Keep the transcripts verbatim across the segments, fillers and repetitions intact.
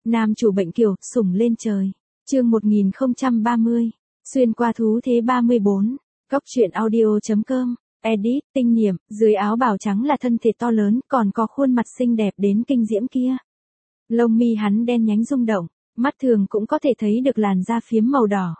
Nam chủ bệnh kiều, sủng lên trời. Chương một nghìn không trăm ba mươi. Xuyên qua thú thế ba mươi bốn. Góc truyện audio chấm com. Edit, tinh niệm, dưới áo bào trắng là thân thể to lớn, còn có khuôn mặt xinh đẹp đến kinh diễm kia. Lông mi hắn đen nhánh rung động, mắt thường cũng có thể thấy được làn da phiếm màu đỏ.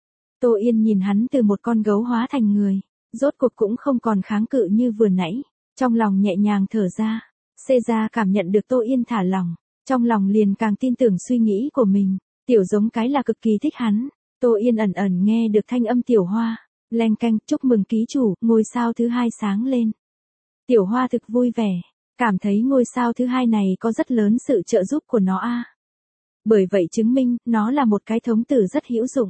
Tô Yên nhìn hắn từ một con gấu hóa thành người, rốt cuộc cũng không còn kháng cự như vừa nãy, trong lòng nhẹ nhàng thở ra. Xê ra cảm nhận được Tô Yên thả lỏng, trong lòng liền càng tin tưởng suy nghĩ của mình, tiểu giống cái là cực kỳ thích hắn. Tô Yên ẩn ẩn nghe được thanh âm tiểu hoa, leng keng, chúc mừng ký chủ, ngôi sao thứ hai sáng lên. Tiểu hoa thực vui vẻ, cảm thấy ngôi sao thứ hai này có rất lớn sự trợ giúp của nó a. Bởi vậy chứng minh, nó là một cái thống tử rất hữu dụng.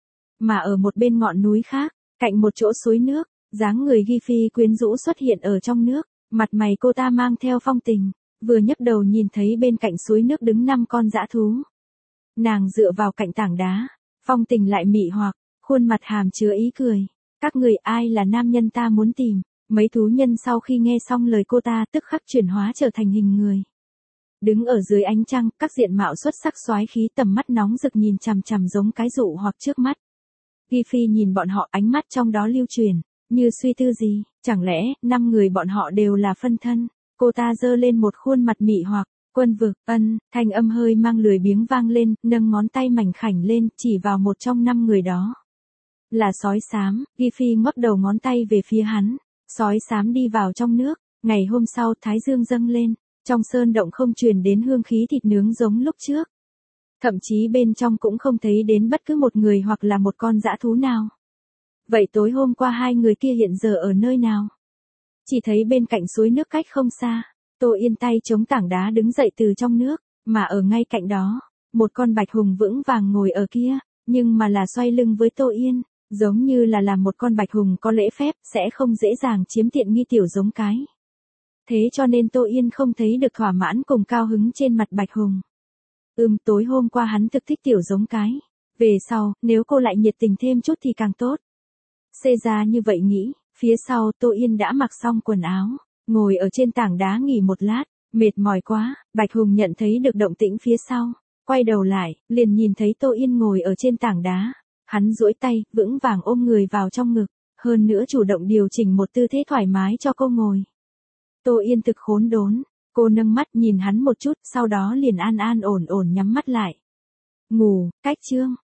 Mà ở một bên ngọn núi khác, cạnh một chỗ suối nước, dáng người Ghi Phi quyến rũ xuất hiện ở trong nước, mặt mày cô ta mang theo phong tình, vừa nhấc đầu nhìn thấy bên cạnh suối nước đứng năm con dã thú. Nàng dựa vào cạnh tảng đá, phong tình lại mị hoặc, khuôn mặt hàm chứa ý cười. Các người ai là nam nhân ta muốn tìm? Mấy thú nhân sau khi nghe xong lời cô ta tức khắc chuyển hóa trở thành hình người. Đứng ở dưới ánh trăng, các diện mạo xuất sắc soái khí tầm mắt nóng rực nhìn chằm chằm giống cái dụ hoặc trước mắt. Ghi Phi nhìn bọn họ ánh mắt trong đó lưu truyền, như suy tư gì, chẳng lẽ, năm người bọn họ đều là phân thân? Cô ta giơ lên một khuôn mặt mị hoặc, quân vực, ân, thanh âm hơi mang lười biếng vang lên, nâng ngón tay mảnh khảnh lên, chỉ vào một trong năm người đó. Là sói xám, Ghi Phi ngoắc đầu ngón tay về phía hắn, sói xám đi vào trong nước, ngày hôm sau thái dương dâng lên, trong sơn động không truyền đến hương khí thịt nướng giống lúc trước. Thậm chí bên trong cũng không thấy đến bất cứ một người hoặc là một con dã thú nào. Vậy tối hôm qua hai người kia hiện giờ ở nơi nào? Chỉ thấy bên cạnh suối nước cách không xa, Tô Yên tay chống tảng đá đứng dậy từ trong nước, mà ở ngay cạnh đó, một con bạch hùng vững vàng ngồi ở kia, nhưng mà là xoay lưng với Tô Yên, giống như là làm một con bạch hùng có lễ phép, sẽ không dễ dàng chiếm tiện nghi tiểu giống cái. Thế cho nên Tô Yên không thấy được thỏa mãn cùng cao hứng trên mặt bạch hùng. Ừm, tối hôm qua hắn thực thích tiểu giống cái. Về sau, nếu cô lại nhiệt tình thêm chút thì càng tốt. Xê ra như vậy nghĩ, phía sau Tô Yên đã mặc xong quần áo, ngồi ở trên tảng đá nghỉ một lát, mệt mỏi quá, Bạch Hùng nhận thấy được động tĩnh phía sau, quay đầu lại, liền nhìn thấy Tô Yên ngồi ở trên tảng đá, hắn duỗi tay, vững vàng ôm người vào trong ngực, hơn nữa chủ động điều chỉnh một tư thế thoải mái cho cô ngồi. Tô Yên thực khốn đốn, cô nâng mắt nhìn hắn một chút, sau đó liền an an ổn ổn nhắm mắt lại. Ngủ, cách chương.